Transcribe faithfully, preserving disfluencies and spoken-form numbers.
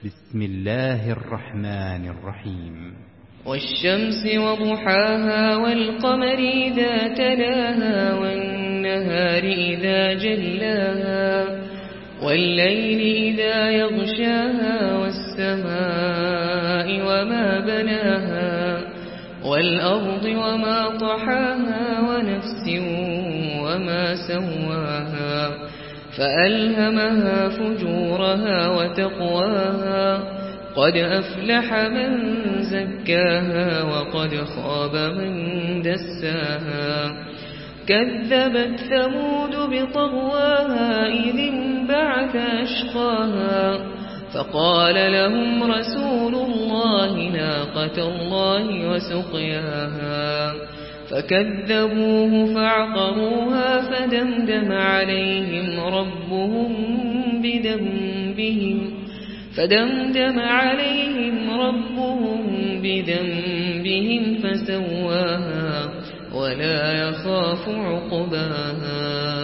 بسم الله الرحمن الرحيم والشمس وضحاها والقمر إذا تلاها والنهار إذا جلاها والليل إذا يغشاها والسماء وما بناها والأرض وما طحاها ونفس وما سواها فألهمها فجورها وتقواها قد أفلح من زكاها وقد خاب من دساها كذبت ثمود بطغواها إذ انبعث أشقاها فقال لهم رسول الله ناقة الله وسقياها فكذبوه فعقروها فدمدم عليهم ربهم بذنبهم فدمدم عليهم ربهم بذنبهم فسواها ولا يخاف عقباها